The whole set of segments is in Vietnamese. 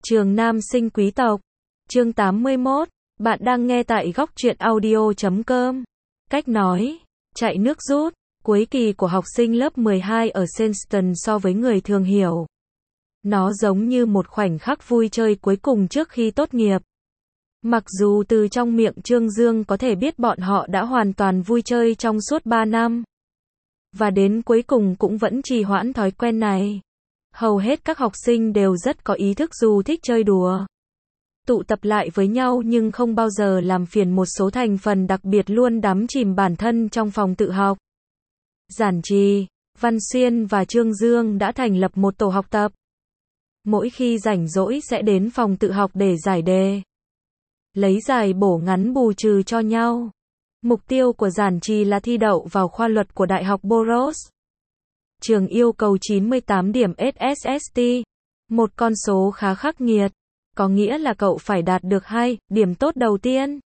Trường nam sinh quý tộc. Chương 81. Bạn đang nghe tại góc truyện audio.com. Cách nói. Chạy nước rút. Cuối kỳ của học sinh lớp 12 ở Senston so với người thường hiểu. Nó giống như một khoảnh khắc vui chơi cuối cùng trước khi tốt nghiệp. Mặc dù từ trong miệng Trương Dương có thể biết bọn họ đã hoàn toàn vui chơi trong suốt 3 năm. Và đến cuối cùng cũng vẫn trì hoãn thói quen này. Hầu hết các học sinh đều rất có ý thức dù thích chơi đùa. Tụ tập lại với nhau nhưng không bao giờ làm phiền một số thành phần đặc biệt luôn đắm chìm bản thân trong phòng tự học. Giản Trì, Văn Xuyên và Trương Dương đã thành lập một tổ học tập. Mỗi khi rảnh rỗi sẽ đến phòng tự học để giải đề. Lấy giải bổ ngắn bù trừ cho nhau. Mục tiêu của Giản Trì là thi đậu vào khoa luật của Đại học Borås. Trường yêu cầu 98 điểm SSST, một con số khá khắc nghiệt, có nghĩa là cậu phải đạt được 2 điểm tốt đầu tiên.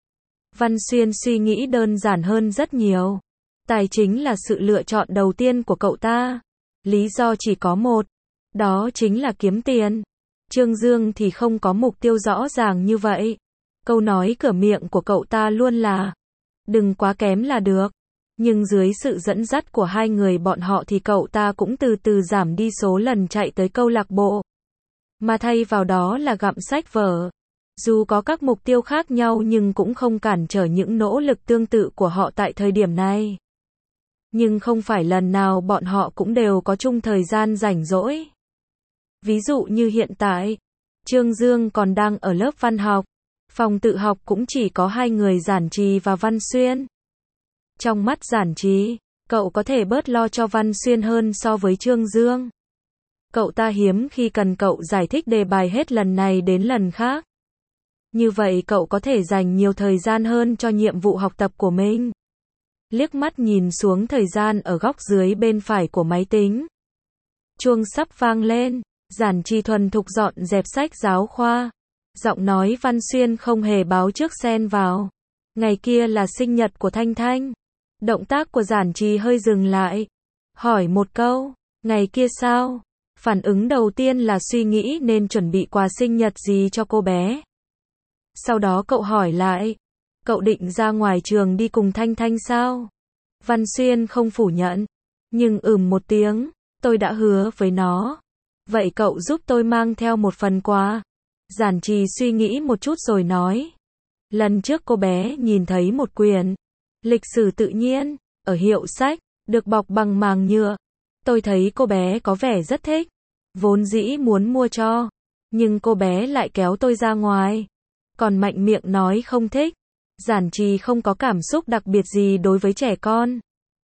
Văn Xuyên suy nghĩ đơn giản hơn rất nhiều. Tài chính là sự lựa chọn đầu tiên của cậu ta. Lý do chỉ có một, đó chính là kiếm tiền. Trương Dương thì không có mục tiêu rõ ràng như vậy. Câu nói cửa miệng của cậu ta luôn là đừng quá kém là được. Nhưng dưới sự dẫn dắt của hai người bọn họ thì cậu ta cũng từ từ giảm đi số lần chạy tới câu lạc bộ. Mà thay vào đó là gặm sách vở. Dù có các mục tiêu khác nhau nhưng cũng không cản trở những nỗ lực tương tự của họ tại thời điểm này. Nhưng không phải lần nào bọn họ cũng đều có chung thời gian rảnh rỗi. Ví dụ như hiện tại, Trương Dương còn đang ở lớp văn học. Phòng tự học cũng chỉ có hai người Giản Trì và Văn Xuyên. Trong mắt Giản Trì, cậu có thể bớt lo cho Văn Xuyên hơn so với Trương Dương. Cậu ta hiếm khi cần cậu giải thích đề bài hết lần này đến lần khác. Như vậy cậu có thể dành nhiều thời gian hơn cho nhiệm vụ học tập của mình. Liếc mắt nhìn xuống thời gian ở góc dưới bên phải của máy tính. Chuông sắp vang lên, Giản Trì thuần thục dọn dẹp sách giáo khoa. Giọng nói Văn Xuyên không hề báo trước xen vào. Ngày kia là sinh nhật của Thanh Thanh. Động tác của Giản Trì hơi dừng lại. Hỏi một câu, ngày kia sao? Phản ứng đầu tiên là suy nghĩ nên chuẩn bị quà sinh nhật gì cho cô bé. Sau đó cậu hỏi lại, cậu định ra ngoài trường đi cùng Thanh Thanh sao? Văn Xuyên không phủ nhận, nhưng một tiếng, tôi đã hứa với nó. Vậy cậu giúp tôi mang theo một phần quà. Giản Trì suy nghĩ một chút rồi nói. Lần trước cô bé nhìn thấy một quyển lịch sử tự nhiên ở hiệu sách, được bọc bằng màng nhựa. Tôi thấy cô bé có vẻ rất thích. Vốn dĩ muốn mua cho, nhưng cô bé lại kéo tôi ra ngoài. Còn mạnh miệng nói không thích. Giản Trì không có cảm xúc đặc biệt gì đối với trẻ con.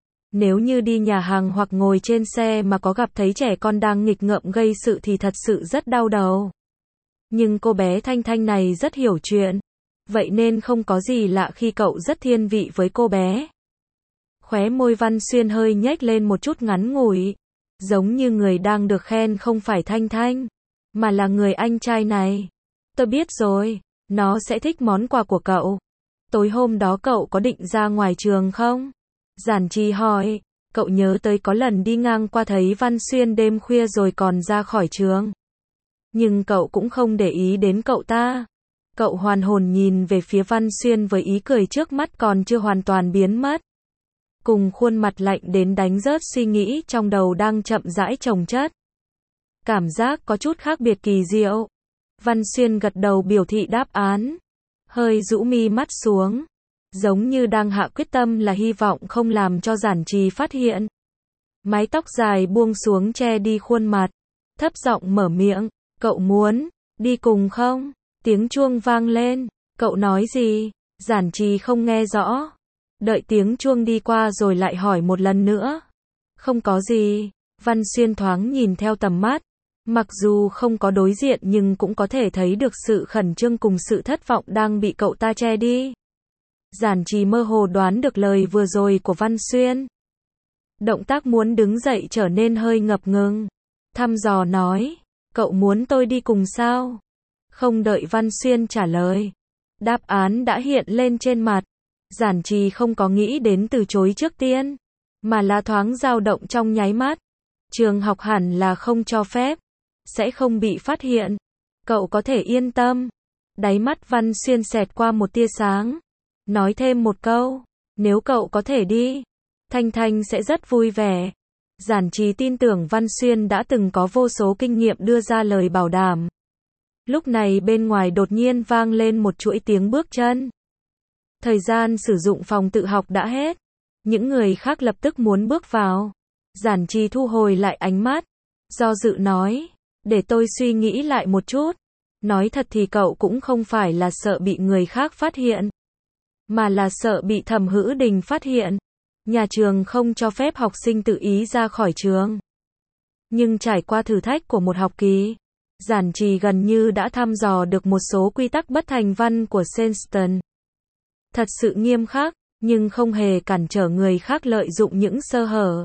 Nếu như đi nhà hàng hoặc ngồi trên xe mà có gặp thấy trẻ con đang nghịch ngợm gây sự thì thật sự rất đau đầu. Nhưng cô bé Thanh Thanh này rất hiểu chuyện. Vậy nên không có gì lạ khi cậu rất thiên vị với cô bé. Khóe môi Văn Xuyên hơi nhếch lên một chút ngắn ngủi. Giống như người đang được khen không phải Thanh Thanh, mà là người anh trai này. Tôi biết rồi, nó sẽ thích món quà của cậu. Tối hôm đó cậu có định ra ngoài trường không? Giản Trì hỏi, cậu nhớ tới có lần đi ngang qua thấy Văn Xuyên đêm khuya rồi còn ra khỏi trường. Nhưng cậu cũng không để ý đến cậu ta. Cậu hoàn hồn nhìn về phía Văn Xuyên với ý cười trước mắt còn chưa hoàn toàn biến mất. Cùng khuôn mặt lạnh đến đánh rớt suy nghĩ trong đầu đang chậm rãi chồng chất. Cảm giác có chút khác biệt kỳ diệu. Văn Xuyên gật đầu biểu thị đáp án. Hơi rũ mi mắt xuống. Giống như đang hạ quyết tâm là hy vọng không làm cho Giản Trì phát hiện. Mái tóc dài buông xuống che đi khuôn mặt. Thấp giọng mở miệng. Cậu muốn đi cùng không? Tiếng chuông vang lên. Cậu nói gì? Giản Trì không nghe rõ. Đợi tiếng chuông đi qua rồi lại hỏi một lần nữa. Không có gì. Văn Xuyên thoáng nhìn theo tầm mắt. Mặc dù không có đối diện nhưng cũng có thể thấy được sự khẩn trương cùng sự thất vọng đang bị cậu ta che đi. Giản Trì mơ hồ đoán được lời vừa rồi của Văn Xuyên. Động tác muốn đứng dậy trở nên hơi ngập ngừng. Thăm dò nói. Cậu muốn tôi đi cùng sao? Không đợi Văn Xuyên trả lời. Đáp án đã hiện lên trên mặt. Giản Trì không có nghĩ đến từ chối trước tiên, mà là thoáng dao động trong nháy mắt. Trường học hẳn là không cho phép, sẽ không bị phát hiện. Cậu có thể yên tâm. Đáy mắt Văn Xuyên xẹt qua một tia sáng. Nói thêm một câu. Nếu cậu có thể đi, Thanh Thanh sẽ rất vui vẻ. Giản Trì tin tưởng Văn Xuyên đã từng có vô số kinh nghiệm đưa ra lời bảo đảm. Lúc này bên ngoài đột nhiên vang lên một chuỗi tiếng bước chân. Thời gian sử dụng phòng tự học đã hết. Những người khác lập tức muốn bước vào. Giản Trì thu hồi lại ánh mắt. Do dự nói, để tôi suy nghĩ lại một chút. Nói thật thì cậu cũng không phải là sợ bị người khác phát hiện, mà là sợ bị Thẩm Hữu Đình phát hiện. Nhà trường không cho phép học sinh tự ý ra khỏi trường. Nhưng trải qua thử thách của một học kỳ, Giản Trì gần như đã thăm dò được một số quy tắc bất thành văn của Senston. Thật sự nghiêm khắc, nhưng không hề cản trở người khác lợi dụng những sơ hở.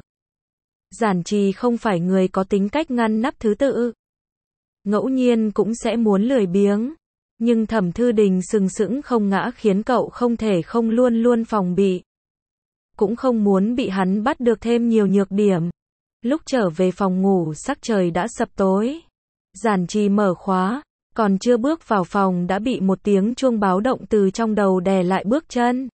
Giản Trì không phải người có tính cách ngăn nắp thứ tự. Ngẫu nhiên cũng sẽ muốn lười biếng. Nhưng Thẩm Thư Đình sừng sững không ngã khiến cậu không thể không luôn luôn phòng bị. Cũng không muốn bị hắn bắt được thêm nhiều nhược điểm. Lúc trở về phòng ngủ sắc trời đã sập tối. Giản Trì mở khóa, còn chưa bước vào phòng đã bị một tiếng chuông báo động từ trong đầu đè lại bước chân.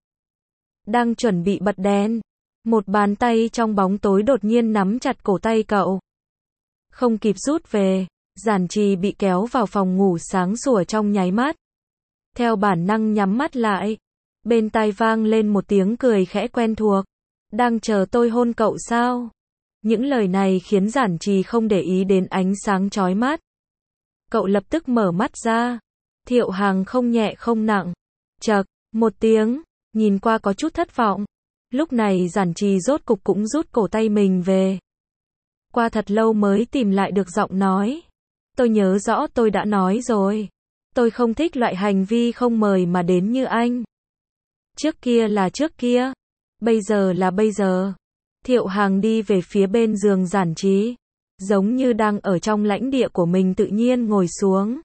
Đang chuẩn bị bật đèn, một bàn tay trong bóng tối đột nhiên nắm chặt cổ tay cậu. Không kịp rút về, Giản Trì bị kéo vào phòng ngủ sáng sủa trong nháy mắt. Theo bản năng nhắm mắt lại, bên tai vang lên một tiếng cười khẽ quen thuộc. Đang chờ tôi hôn cậu sao? Những lời này khiến Giản Trì không để ý đến ánh sáng chói mắt. Cậu lập tức mở mắt ra. Thiệu Hàng không nhẹ không nặng. Chậc, một tiếng, nhìn qua có chút thất vọng. Lúc này Giản Trì rốt cục cũng rút cổ tay mình về. Qua thật lâu mới tìm lại được giọng nói. Tôi nhớ rõ tôi đã nói rồi. Tôi không thích loại hành vi không mời mà đến như anh. Trước kia là trước kia. Bây giờ là bây giờ. Thiệu Hàng đi về phía bên giường Giản Trì. Giống như đang ở trong lãnh địa của mình tự nhiên ngồi xuống.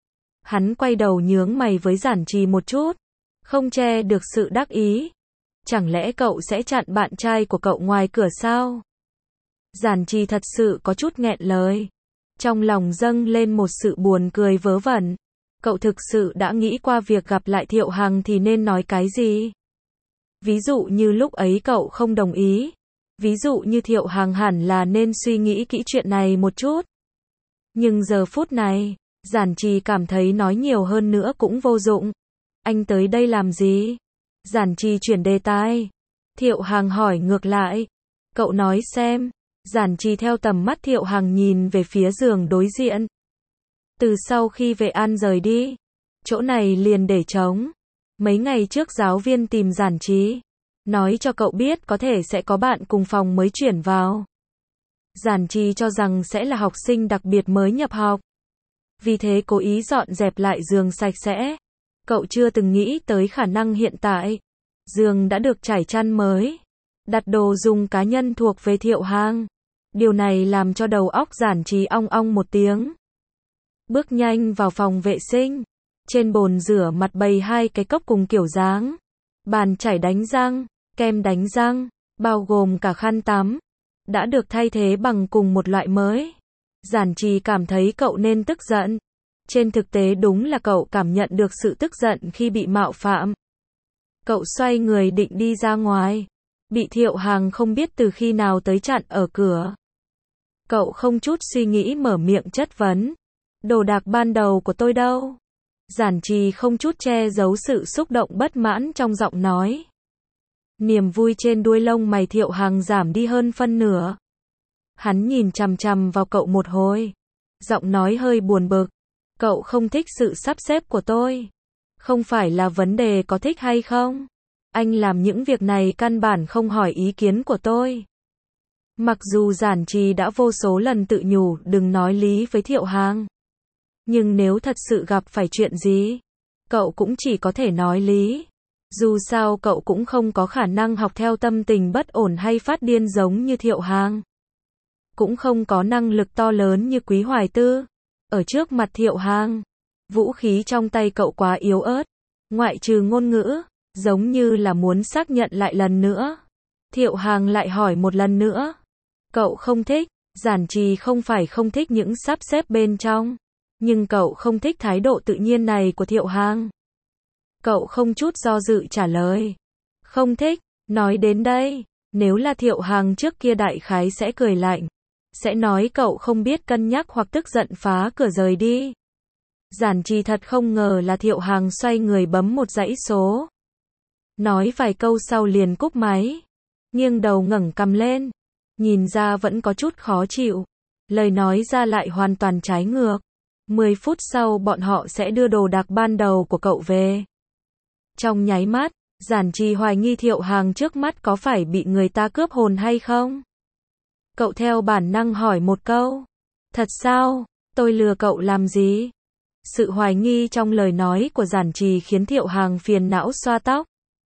Hắn quay đầu nhướng mày với Giản Trì một chút. Không che được sự đắc ý. Chẳng lẽ cậu sẽ chặn bạn trai của cậu ngoài cửa sao? Giản Trì thật sự có chút nghẹn lời. Trong lòng dâng lên một sự buồn cười vớ vẩn. Cậu thực sự đã nghĩ qua việc gặp lại Thiệu Hằng thì nên nói cái gì? Ví dụ như lúc ấy cậu không đồng ý. Ví dụ như Thiệu Hằng hẳn là nên suy nghĩ kỹ chuyện này một chút. Nhưng giờ phút này, Giản Trì cảm thấy nói nhiều hơn nữa cũng vô dụng. Anh tới đây làm gì? Giản Trì chuyển đề tài. Thiệu Hằng hỏi ngược lại. Cậu nói xem. Giản Trì theo tầm mắt Thiệu Hằng nhìn về phía giường đối diện. Từ sau khi Vệ An rời đi, chỗ này liền để trống. Mấy ngày trước giáo viên tìm Giản Trì, nói cho cậu biết có thể sẽ có bạn cùng phòng mới chuyển vào. Giản Trì cho rằng sẽ là học sinh đặc biệt mới nhập học. Vì thế cố ý dọn dẹp lại giường sạch sẽ. Cậu chưa từng nghĩ tới khả năng hiện tại. Giường đã được trải chăn mới. Đặt đồ dùng cá nhân thuộc về Thiệu Hằng. Điều này làm cho đầu óc Giản Trì ong ong một tiếng. Bước nhanh vào phòng vệ sinh. Trên bồn rửa mặt bày hai cái cốc cùng kiểu dáng. Bàn chải đánh răng, kem đánh răng, bao gồm cả khăn tắm. Đã được thay thế bằng cùng một loại mới. Giản Trì cảm thấy cậu nên tức giận. Trên thực tế đúng là cậu cảm nhận được sự tức giận khi bị mạo phạm. Cậu xoay người định đi ra ngoài. Bị Thiệu Hằng không biết từ khi nào tới chặn ở cửa. Cậu không chút suy nghĩ mở miệng chất vấn. Đồ đạc ban đầu của tôi đâu? Giản Trì không chút che giấu sự xúc động bất mãn trong giọng nói. Niềm vui trên đuôi lông mày Thiệu Hằng giảm đi hơn phân nửa. Hắn nhìn chằm chằm vào cậu một hồi. Giọng nói hơi buồn bực. Cậu không thích sự sắp xếp của tôi. Không phải là vấn đề có thích hay không. Anh làm những việc này căn bản không hỏi ý kiến của tôi. Mặc dù Giản Trì đã vô số lần tự nhủ đừng nói lý với Thiệu Hằng. Nhưng nếu thật sự gặp phải chuyện gì, cậu cũng chỉ có thể nói lý. Dù sao cậu cũng không có khả năng học theo tâm tình bất ổn hay phát điên giống như Thiệu Hằng. Cũng không có năng lực to lớn như Quý Hoài Tư. Ở trước mặt Thiệu Hằng, vũ khí trong tay cậu quá yếu ớt. Ngoại trừ ngôn ngữ, giống như là muốn xác nhận lại lần nữa. Thiệu Hằng lại hỏi một lần nữa. Cậu không thích. Giản Trì không phải không thích những sắp xếp bên trong. Nhưng cậu không thích thái độ tự nhiên này của Thiệu Hằng. Cậu không chút do dự trả lời. Không thích, nói đến đây, nếu là Thiệu Hằng trước kia đại khái sẽ cười lạnh. Sẽ nói cậu không biết cân nhắc hoặc tức giận phá cửa rời đi. Giản Trì thật không ngờ là Thiệu Hằng xoay người bấm một dãy số. Nói vài câu sau liền cúp máy. Nghiêng đầu ngẩng cằm lên. Nhìn ra vẫn có chút khó chịu. Lời nói ra lại hoàn toàn trái ngược. 10 phút sau bọn họ sẽ đưa đồ đạc ban đầu của cậu về. Trong nháy mắt, Giản Trì hoài nghi Thiệu Hằng trước mắt có phải bị người ta cướp hồn hay không? Cậu theo bản năng hỏi một câu. Thật sao? Tôi lừa cậu làm gì? Sự hoài nghi trong lời nói của Giản Trì khiến Thiệu Hằng phiền não xoa tóc.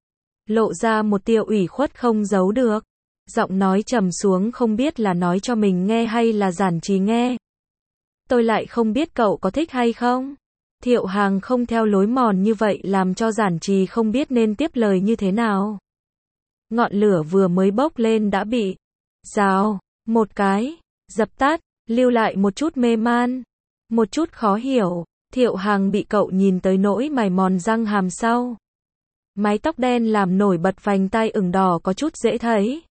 Lộ ra một tia ủy khuất không giấu được. Giọng nói trầm xuống không biết là nói cho mình nghe hay là Giản Trì nghe. Tôi lại không biết cậu có thích hay không? Thiệu Hằng không theo lối mòn như vậy làm cho Giản Trì không biết nên tiếp lời như thế nào. Ngọn lửa vừa mới bốc lên đã bị rào một cái, dập tắt, lưu lại một chút mê man, một chút khó hiểu. Thiệu Hằng bị cậu nhìn tới nỗi mày mòn răng hàm sau. Mái tóc đen làm nổi bật vành tai ửng đỏ có chút dễ thấy.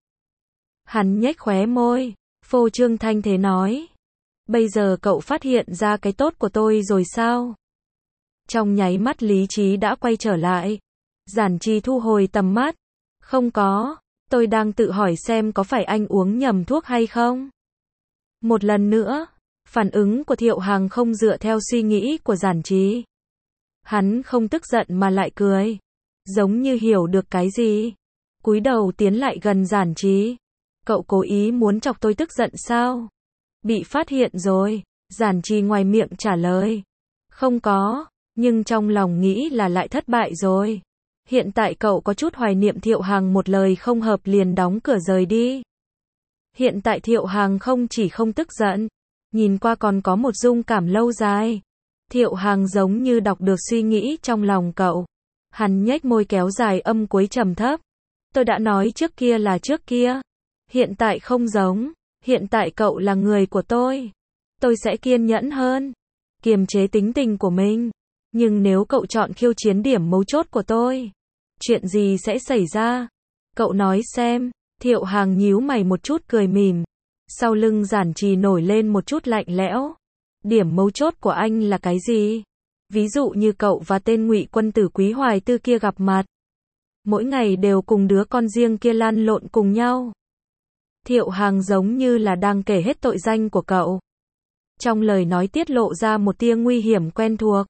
Hắn nhếch khóe môi, phô trương thanh thế nói. Bây giờ cậu phát hiện ra cái tốt của tôi rồi sao? Trong nháy mắt lý trí đã quay trở lại. Giản Trì thu hồi tầm mắt. Không có, tôi đang tự hỏi xem có phải anh uống nhầm thuốc hay không? Một lần nữa, phản ứng của Thiệu Hằng không dựa theo suy nghĩ của Giản Trì. Hắn không tức giận mà lại cười. Giống như hiểu được cái gì. Cúi đầu tiến lại gần Giản Trì. Cậu cố ý muốn chọc tôi tức giận sao? Bị phát hiện rồi. Giản Trì ngoài miệng trả lời. Không có, nhưng trong lòng nghĩ là lại thất bại rồi. Hiện tại cậu có chút hoài niệm Thiệu Hằng một lời không hợp liền đóng cửa rời đi. Hiện tại Thiệu Hằng không chỉ không tức giận, nhìn qua còn có một dung cảm lâu dài. Thiệu Hằng giống như đọc được suy nghĩ trong lòng cậu. Hắn nhếch môi kéo dài âm cuối trầm thấp. Tôi đã nói trước kia là trước kia. Hiện tại không giống. Hiện tại cậu là người của tôi. Tôi sẽ kiên nhẫn hơn. Kiềm chế tính tình của mình. Nhưng nếu cậu chọn khiêu chiến điểm mấu chốt của tôi, chuyện gì sẽ xảy ra? Cậu nói xem. Thiệu Hằng nhíu mày một chút cười mỉm. Sau lưng Giản Trì nổi lên một chút lạnh lẽo. Điểm mấu chốt của anh là cái gì? Ví dụ như cậu và tên Ngụy Quân tử Quý Hoài Tư kia gặp mặt. Mỗi ngày đều cùng đứa con riêng kia lăn lộn cùng nhau. Thiệu Hằng giống như là đang kể hết tội danh của cậu. Trong lời nói tiết lộ ra một tia nguy hiểm quen thuộc.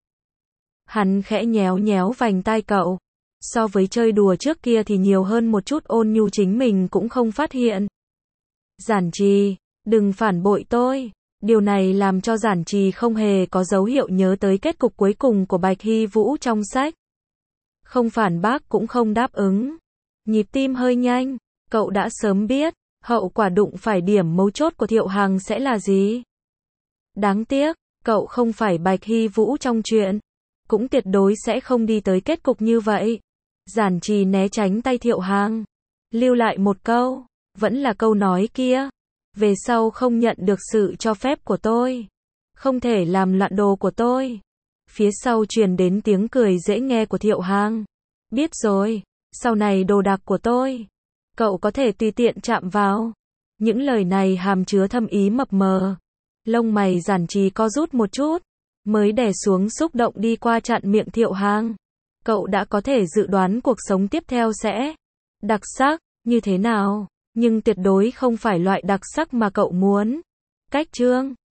Hắn khẽ nhéo nhéo vành tai cậu. So với chơi đùa trước kia thì nhiều hơn một chút ôn nhu chính mình cũng không phát hiện. Giản Trì, đừng phản bội tôi. Điều này làm cho Giản Trì không hề có dấu hiệu nhớ tới kết cục cuối cùng của Bạch Hy Vũ trong sách. Không phản bác cũng không đáp ứng. Nhịp tim hơi nhanh, cậu đã sớm biết, hậu quả đụng phải điểm mấu chốt của Thiệu Hằng sẽ là gì. Đáng tiếc, cậu không phải Bạch Hy Vũ trong chuyện. Cũng tuyệt đối sẽ không đi tới kết cục như vậy. Giản Trì né tránh tay Thiệu Hằng. Lưu lại một câu, vẫn là câu nói kia. Về sau không nhận được sự cho phép của tôi. Không thể làm loạn đồ của tôi. Phía sau truyền đến tiếng cười dễ nghe của Thiệu Hằng. Biết rồi, sau này đồ đạc của tôi, cậu có thể tùy tiện chạm vào. Những lời này hàm chứa thâm ý mập mờ. Lông mày Giản Trì co rút một chút, mới đè xuống xúc động đi qua chặn miệng Thiệu Hằng. Cậu đã có thể dự đoán cuộc sống tiếp theo sẽ đặc sắc như thế nào, nhưng tuyệt đối không phải loại đặc sắc mà cậu muốn. Cách chương